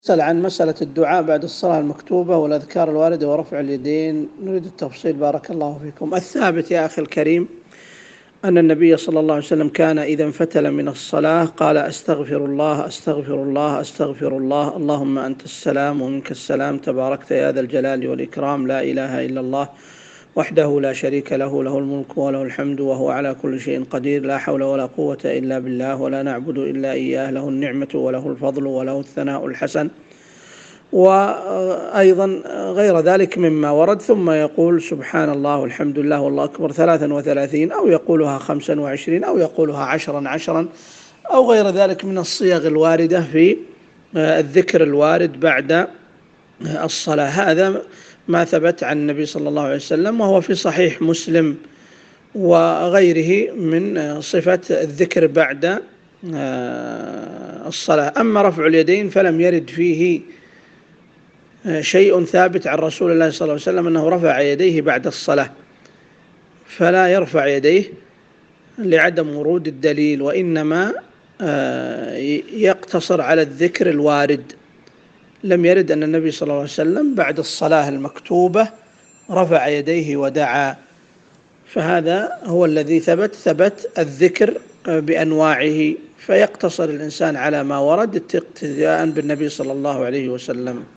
نسأل عن مسألة الدعاء بعد الصلاة المكتوبة والأذكار الواردة ورفع اليدين، نريد التفصيل بارك الله فيكم. الثابت يا أخي الكريم أن النبي صلى الله عليه وسلم كان إذا انفتل من الصلاة قال أستغفر الله أستغفر الله أستغفر الله، اللهم أنت السلام ومنك السلام تباركت يا ذا الجلال والإكرام، لا إله إلا الله وحده لا شريك له، له الملك وله الحمد وهو على كل شيء قدير، لا حول ولا قوة إلا بالله ولا نعبد إلا إياه، له النعمة وله الفضل وله الثناء الحسن، وأيضا غير ذلك مما ورد. ثم يقول سبحان الله والحمد لله والله أكبر 33، أو يقولها 25، أو يقولها 10 أو غير ذلك من الصيغ الواردة في الذكر الوارد بعد الصلاة. هذا ما ثبت عن النبي صلى الله عليه وسلم، وهو في صحيح مسلم وغيره من صفة الذكر بعد الصلاة. أما رفع اليدين فلم يرد فيه شيء ثابت عن رسول الله صلى الله عليه وسلم أنه رفع يديه بعد الصلاة، فلا يرفع يديه لعدم ورود الدليل، وإنما يقتصر على الذكر الوارد. لم يرد أن النبي صلى الله عليه وسلم بعد الصلاة المكتوبة رفع يديه ودعا، فهذا هو الذي ثبت الذكر بأنواعه، فيقتصر الإنسان على ما ورد اقتداء بالنبي صلى الله عليه وسلم.